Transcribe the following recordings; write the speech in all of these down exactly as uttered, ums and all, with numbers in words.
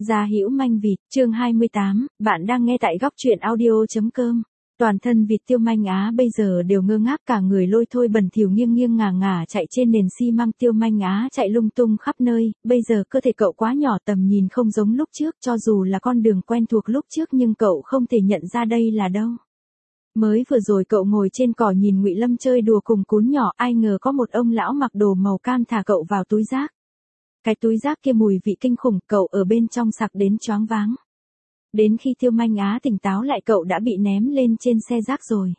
Gia Hữu Manh Vịt, chương hai mươi tám, bạn đang nghe tại góc truyện audio.com. Toàn thân vịt Tiêu Manh Á bây giờ đều ngơ ngác, cả người lôi thôi bẩn thỉu nghiêng nghiêng ngả ngả chạy trên nền xi măng. Tiêu Manh Á chạy lung tung khắp nơi, bây giờ cơ thể cậu quá nhỏ, tầm nhìn không giống lúc trước, cho dù là con đường quen thuộc lúc trước nhưng cậu không thể nhận ra đây là đâu. Mới vừa rồi cậu ngồi trên cỏ nhìn Ngụy Lâm chơi đùa cùng cún nhỏ, ai ngờ có một ông lão mặc đồ màu cam thả cậu vào túi rác. Cái túi rác kia mùi vị kinh khủng, cậu ở bên trong sặc đến choáng váng. Đến khi Tiêu Manh Á tỉnh táo lại cậu đã bị ném lên trên xe rác rồi.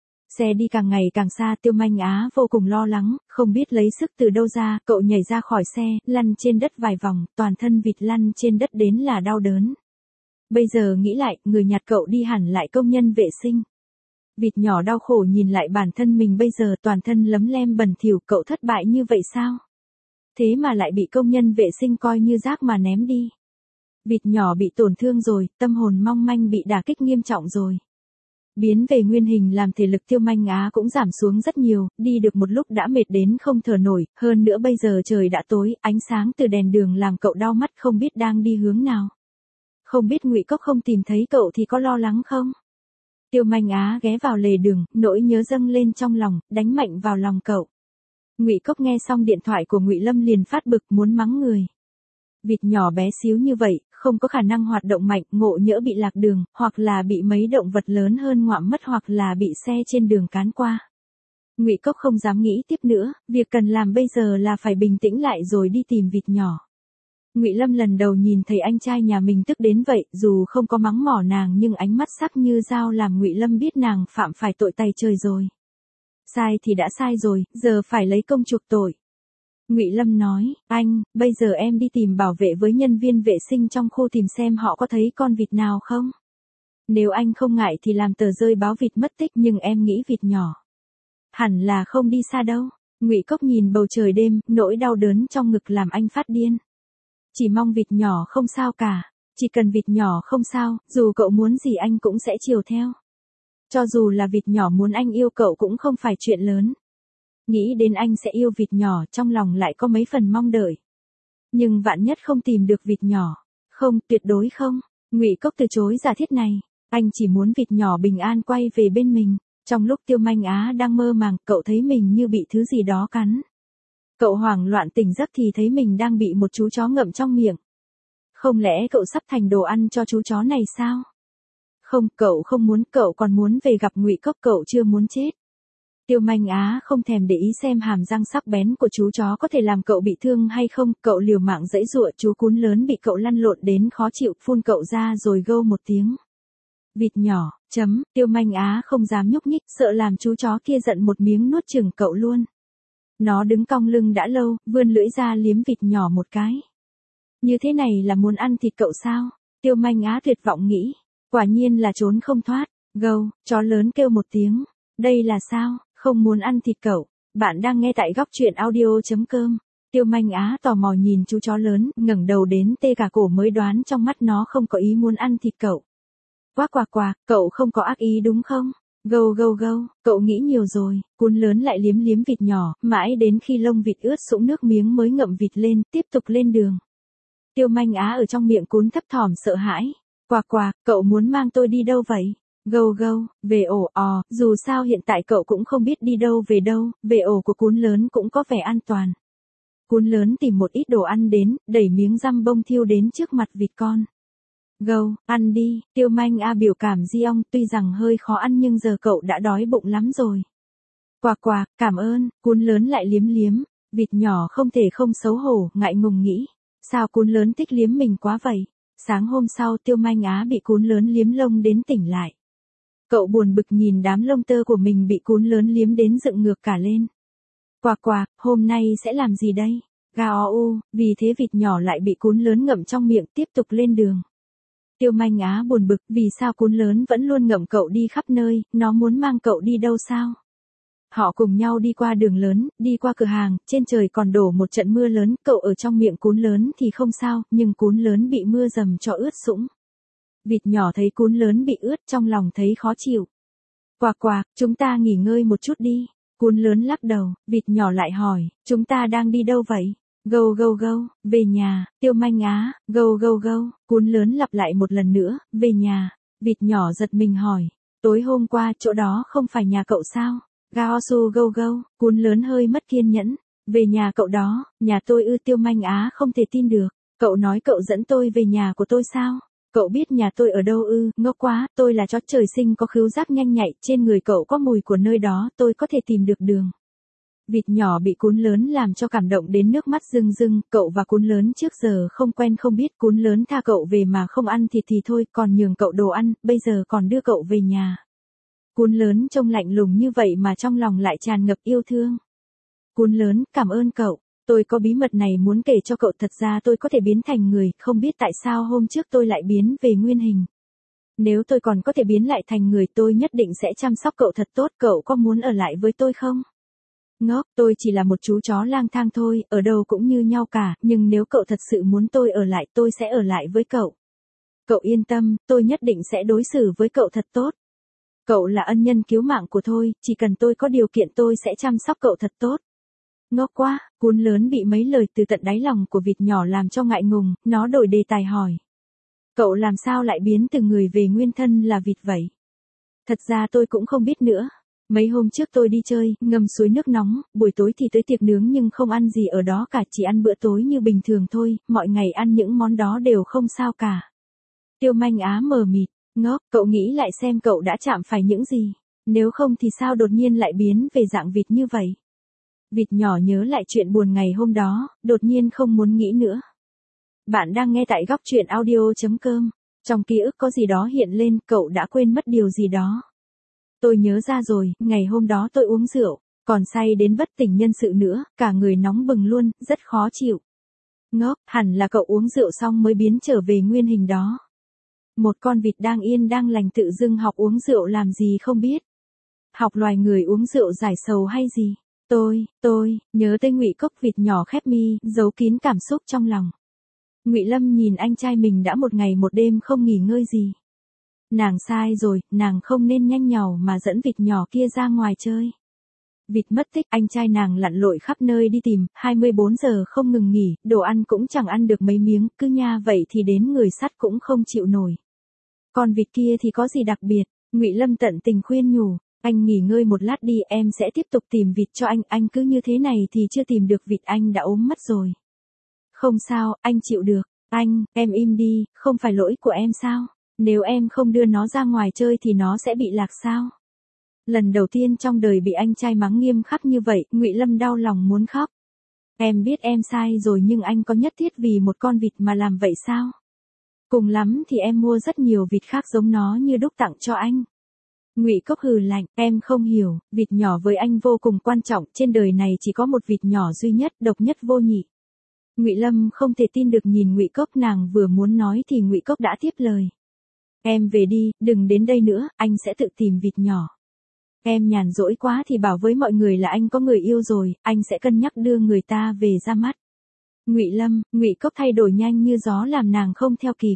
Xe đi càng ngày càng xa, Tiêu Manh Á vô cùng lo lắng, không biết lấy sức từ đâu ra, cậu nhảy ra khỏi xe, lăn trên đất vài vòng, toàn thân vịt lăn trên đất đến là đau đớn. Bây giờ nghĩ lại, người nhặt cậu đi hẳn lại công nhân vệ sinh. Vịt nhỏ đau khổ nhìn lại bản thân mình bây giờ toàn thân lấm lem bẩn thỉu, cậu thất bại như vậy sao? Thế mà lại bị công nhân vệ sinh coi như rác mà ném đi. Vịt nhỏ bị tổn thương rồi, tâm hồn mong manh bị đả kích nghiêm trọng rồi. Biến về nguyên hình làm thể lực Tiêu Manh Á cũng giảm xuống rất nhiều, đi được một lúc đã mệt đến không thở nổi, hơn nữa bây giờ trời đã tối, ánh sáng từ đèn đường làm cậu đau mắt, không biết đang đi hướng nào. Không biết Ngụy Cốc không tìm thấy cậu thì có lo lắng không? Tiêu Manh Á ghé vào lề đường, nỗi nhớ dâng lên trong lòng, đánh mạnh vào lòng cậu. Ngụy Cốc nghe xong điện thoại của Ngụy Lâm liền phát bực muốn mắng người. Vịt nhỏ bé xíu như vậy, không có khả năng hoạt động mạnh, ngộ nhỡ bị lạc đường, hoặc là bị mấy động vật lớn hơn ngoạm mất, hoặc là bị xe trên đường cán qua. Ngụy Cốc không dám nghĩ tiếp nữa, việc cần làm bây giờ là phải bình tĩnh lại rồi đi tìm vịt nhỏ. Ngụy Lâm lần đầu nhìn thấy anh trai nhà mình tức đến vậy, dù không có mắng mỏ nàng nhưng ánh mắt sắc như dao làm Ngụy Lâm biết nàng phạm phải tội tày trời rồi. Sai thì đã sai rồi, giờ phải lấy công chuộc tội. Ngụy Lâm nói, anh, bây giờ em đi tìm bảo vệ với nhân viên vệ sinh trong khu tìm xem họ có thấy con vịt nào không. Nếu anh không ngại thì làm tờ rơi báo vịt mất tích, nhưng em nghĩ vịt nhỏ hẳn là không đi xa đâu. Ngụy Cốc nhìn bầu trời đêm, nỗi đau đớn trong ngực làm anh phát điên. Chỉ mong vịt nhỏ không sao cả, chỉ cần vịt nhỏ không sao, dù cậu muốn gì anh cũng sẽ chiều theo. Cho dù là vịt nhỏ muốn anh yêu cậu cũng không phải chuyện lớn. Nghĩ đến anh sẽ yêu vịt nhỏ, trong lòng lại có mấy phần mong đợi. Nhưng vạn nhất không tìm được vịt nhỏ. Không, tuyệt đối không. Ngụy Cốc từ chối giả thiết này. Anh chỉ muốn vịt nhỏ bình an quay về bên mình. Trong lúc Tiêu Manh Á đang mơ màng, cậu thấy mình như bị thứ gì đó cắn. Cậu hoảng loạn tỉnh giấc thì thấy mình đang bị một chú chó ngậm trong miệng. Không lẽ cậu sắp thành đồ ăn cho chú chó này sao? Không, cậu không muốn, cậu còn muốn về gặp Ngụy Cốc, cậu chưa muốn chết. Tiêu Manh Á không thèm để ý xem hàm răng sắc bén của chú chó có thể làm cậu bị thương hay không, cậu liều mạng giãy giụa, chú cún lớn bị cậu lăn lộn đến khó chịu, phun cậu ra rồi gâu một tiếng. Vịt nhỏ, chấm, Tiêu Manh Á không dám nhúc nhích, sợ làm chú chó kia giận một miếng nuốt chửng cậu luôn. Nó đứng cong lưng đã lâu, vươn lưỡi ra liếm vịt nhỏ một cái. Như thế này là muốn ăn thịt cậu sao? Tiêu Manh Á tuyệt vọng nghĩ. Quả nhiên là trốn không thoát. Gâu, chó lớn kêu một tiếng. Đây là sao? Không muốn ăn thịt cậu. Bạn đang nghe tại góc truyện audio.com. Tiêu Manh Á tò mò nhìn chú chó lớn, ngẩng đầu đến tê cả cổ mới đoán trong mắt nó không có ý muốn ăn thịt cậu. Quác quạc quạc, cậu không có ác ý đúng không? Gâu gâu gâu, cậu nghĩ nhiều rồi. Cún lớn lại liếm liếm vịt nhỏ, mãi đến khi lông vịt ướt sũng nước miếng mới ngậm vịt lên, tiếp tục lên đường. Tiêu Manh Á ở trong miệng cún thấp thỏm sợ hãi. Quạc quạc, cậu muốn mang tôi đi đâu vậy? Gâu gâu, về ổ ò, dù sao hiện tại cậu cũng không biết đi đâu về đâu, về ổ của cún lớn cũng có vẻ an toàn. Cún lớn tìm một ít đồ ăn đến, đẩy miếng răm bông thiêu đến trước mặt vịt con. Gâu, ăn đi, Tiêu Manh Á biểu cảm di ong, tuy rằng hơi khó ăn nhưng giờ cậu đã đói bụng lắm rồi. Quạc quạc, cảm ơn, cún lớn lại liếm liếm, vịt nhỏ không thể không xấu hổ, ngại ngùng nghĩ. Sao cún lớn thích liếm mình quá vậy? Sáng hôm sau Tiêu Manh Á bị cún lớn liếm lông đến tỉnh lại. Cậu buồn bực nhìn đám lông tơ của mình bị cún lớn liếm đến dựng ngược cả lên. Quạc quạc, hôm nay sẽ làm gì đây? Ga o u, vì thế vịt nhỏ lại bị cún lớn ngậm trong miệng, tiếp tục lên đường. Tiêu Manh Á buồn bực, vì sao cún lớn vẫn luôn ngậm cậu đi khắp nơi, nó muốn mang cậu đi đâu sao? Họ cùng nhau đi qua đường lớn, đi qua cửa hàng, trên trời còn đổ một trận mưa lớn, cậu ở trong miệng cún lớn thì không sao, nhưng cún lớn bị mưa dầm cho ướt sũng. Vịt nhỏ thấy cún lớn bị ướt trong lòng thấy khó chịu. Quạc quạc, chúng ta nghỉ ngơi một chút đi. Cún lớn lắc đầu, vịt nhỏ lại hỏi, chúng ta đang đi đâu vậy? Gâu gâu gâu, về nhà, Tiêu Manh Á, gâu gâu gâu, cuốn lớn lặp lại một lần nữa, về nhà. Vịt nhỏ giật mình hỏi, tối hôm qua chỗ đó không phải nhà cậu sao? Gao su gâu gâu, cuốn lớn hơi mất kiên nhẫn, về nhà cậu đó, nhà tôi ư? Tiêu Manh Á không thể tin được, cậu nói cậu dẫn tôi về nhà của tôi sao? Cậu biết nhà tôi ở đâu ư? Ngốc quá, tôi là chó trời sinh có khứu giác nhanh nhạy, trên người cậu có mùi của nơi đó, tôi có thể tìm được đường. Vịt nhỏ bị cuốn lớn làm cho cảm động đến nước mắt rưng rưng, cậu và cuốn lớn trước giờ không quen không biết, cuốn lớn tha cậu về mà không ăn thịt thì thôi, còn nhường cậu đồ ăn, bây giờ còn đưa cậu về nhà. Cuốn lớn trông lạnh lùng như vậy mà trong lòng lại tràn ngập yêu thương. Cuốn lớn, cảm ơn cậu, tôi có bí mật này muốn kể cho cậu, thật ra tôi có thể biến thành người, không biết tại sao hôm trước tôi lại biến về nguyên hình. Nếu tôi còn có thể biến lại thành người tôi nhất định sẽ chăm sóc cậu thật tốt, cậu có muốn ở lại với tôi không? Ngốc, tôi chỉ là một chú chó lang thang thôi, ở đâu cũng như nhau cả, nhưng nếu cậu thật sự muốn tôi ở lại, tôi sẽ ở lại với cậu. Cậu yên tâm, tôi nhất định sẽ đối xử với cậu thật tốt. Cậu là ân nhân cứu mạng của tôi, chỉ cần tôi có điều kiện tôi sẽ chăm sóc cậu thật tốt. Ngốc quá, cuốn lớn bị mấy lời từ tận đáy lòng của vịt nhỏ làm cho ngại ngùng, nó đổi đề tài hỏi. Cậu làm sao lại biến từ người về nguyên thân là vịt vậy? Thật ra tôi cũng không biết nữa. Mấy hôm trước tôi đi chơi, ngâm suối nước nóng, buổi tối thì tới tiệc nướng nhưng không ăn gì ở đó cả, chỉ ăn bữa tối như bình thường thôi, mọi ngày ăn những món đó đều không sao cả. Tiêu Manh Á mờ mịt, ngốc, cậu nghĩ lại xem cậu đã chạm phải những gì, nếu không thì sao đột nhiên lại biến về dạng vịt như vậy. Vịt nhỏ nhớ lại chuyện buồn ngày hôm đó, đột nhiên không muốn nghĩ nữa. Bạn đang nghe tại góc truyện audio.com, trong ký ức có gì đó hiện lên, cậu đã quên mất điều gì đó. Tôi nhớ ra rồi, ngày hôm đó tôi uống rượu, còn say đến bất tỉnh nhân sự nữa, cả người nóng bừng luôn, rất khó chịu. Ngốc, hẳn là cậu uống rượu xong mới biến trở về nguyên hình đó. Một con vịt đang yên đang lành tự dưng học uống rượu làm gì không biết. Học loài người uống rượu giải sầu hay gì? Tôi, tôi, nhớ tới Ngụy Cốc, vịt nhỏ khép mi, giấu kín cảm xúc trong lòng. Ngụy Lâm nhìn anh trai mình đã một ngày một đêm không nghỉ ngơi gì. Nàng sai rồi, nàng không nên nhanh nhảu mà dẫn vịt nhỏ kia ra ngoài chơi. Vịt mất tích, anh trai nàng lặn lội khắp nơi đi tìm, hai mươi bốn giờ không ngừng nghỉ, đồ ăn cũng chẳng ăn được mấy miếng, cứ nha vậy thì đến người sắt cũng không chịu nổi. Còn vịt kia thì có gì đặc biệt? Ngụy Lâm tận tình khuyên nhủ, anh nghỉ ngơi một lát đi, em sẽ tiếp tục tìm vịt cho anh, anh cứ như thế này thì chưa tìm được vịt anh đã ốm mất rồi. Không sao, anh chịu được, anh, em im đi, không phải lỗi của em sao? Nếu em không đưa nó ra ngoài chơi thì nó sẽ bị lạc sao? Lần đầu tiên trong đời bị anh trai mắng nghiêm khắc như vậy, Ngụy Lâm đau lòng muốn khóc. Em biết em sai rồi nhưng anh có nhất thiết vì một con vịt mà làm vậy sao? Cùng lắm thì em mua rất nhiều vịt khác giống nó như đúc tặng cho anh. Ngụy Cốc hừ lạnh, em không hiểu, vịt nhỏ với anh vô cùng quan trọng, trên đời này chỉ có một vịt nhỏ duy nhất, độc nhất vô nhị. Ngụy Lâm không thể tin được nhìn Ngụy Cốc, nàng vừa muốn nói thì Ngụy Cốc đã tiếp lời. Em về đi, đừng đến đây nữa, anh sẽ tự tìm vịt nhỏ. Em nhàn rỗi quá thì bảo với mọi người là anh có người yêu rồi, anh sẽ cân nhắc đưa người ta về ra mắt. Ngụy Lâm, Ngụy Cốc thay đổi nhanh như gió làm nàng không theo kịp.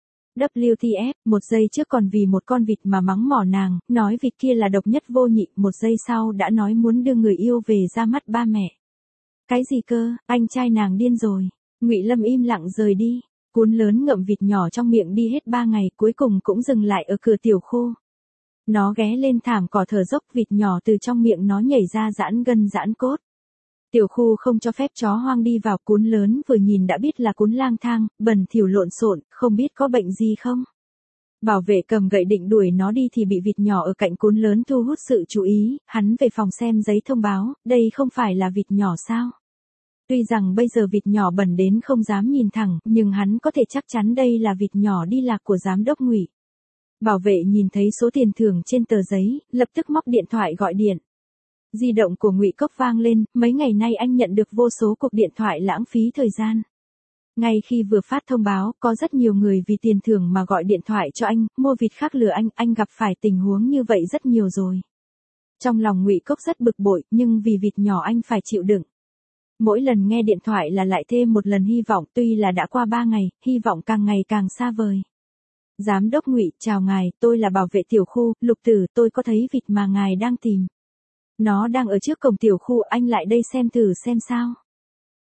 vê kép tê ép, một giây trước còn vì một con vịt mà mắng mỏ nàng, nói vịt kia là độc nhất vô nhị, một giây sau đã nói muốn đưa người yêu về ra mắt ba mẹ. Cái gì cơ, anh trai nàng điên rồi. Ngụy Lâm im lặng rời đi. Cuốn lớn ngậm vịt nhỏ trong miệng đi hết ba ngày, cuối cùng cũng dừng lại ở cửa tiểu khu. Nó ghé lên thảm cỏ thở dốc, vịt nhỏ từ trong miệng nó nhảy ra giãn gân giãn cốt. Tiểu khu không cho phép chó hoang đi vào, cuốn lớn vừa nhìn đã biết là cuốn lang thang, bẩn thỉu lộn xộn, không biết có bệnh gì không. Bảo vệ cầm gậy định đuổi nó đi thì bị vịt nhỏ ở cạnh cuốn lớn thu hút sự chú ý, hắn về phòng xem giấy thông báo, đây không phải là vịt nhỏ sao? Tuy rằng bây giờ vịt nhỏ bẩn đến không dám nhìn thẳng, nhưng hắn có thể chắc chắn đây là vịt nhỏ đi lạc của giám đốc Ngụy. Bảo vệ nhìn thấy số tiền thưởng trên tờ giấy, lập tức móc điện thoại gọi điện. Di động của Ngụy Cốc vang lên, mấy ngày nay anh nhận được vô số cuộc điện thoại lãng phí thời gian. Ngay khi vừa phát thông báo, có rất nhiều người vì tiền thưởng mà gọi điện thoại cho anh, mua vịt khác lừa anh, anh gặp phải tình huống như vậy rất nhiều rồi. Trong lòng Ngụy Cốc rất bực bội, nhưng vì vịt nhỏ anh phải chịu đựng. Mỗi lần nghe điện thoại là lại thêm một lần hy vọng, tuy là đã qua ba ngày, hy vọng càng ngày càng xa vời. Giám đốc Ngụy, chào ngài, tôi là bảo vệ tiểu khu, Lục Tử, tôi có thấy vịt mà ngài đang tìm. Nó đang ở trước cổng tiểu khu, anh lại đây xem thử xem sao.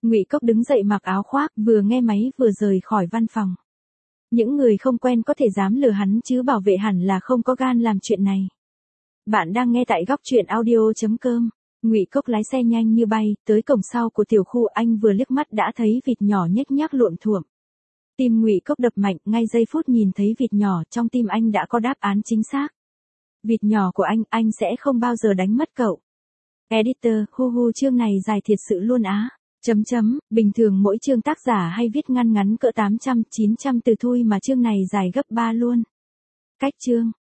Ngụy Cốc đứng dậy mặc áo khoác, vừa nghe máy vừa rời khỏi văn phòng. Những người không quen có thể dám lừa hắn chứ bảo vệ hẳn là không có gan làm chuyện này. Bạn đang nghe tại góc truyện audio chấm com. Ngụy Cốc lái xe nhanh như bay, tới cổng sau của tiểu khu, anh vừa liếc mắt đã thấy vịt nhỏ nhếch nhác luộm thuộm. Tim Ngụy Cốc đập mạnh, ngay giây phút nhìn thấy vịt nhỏ, trong tim anh đã có đáp án chính xác. Vịt nhỏ của anh, anh sẽ không bao giờ đánh mất cậu. Editor, hu hu, chương này dài thiệt sự luôn á. Chấm chấm, bình thường mỗi chương tác giả hay viết ngăn ngắn cỡ tám trăm chín trăm từ thôi mà chương này dài gấp ba luôn. Cách chương.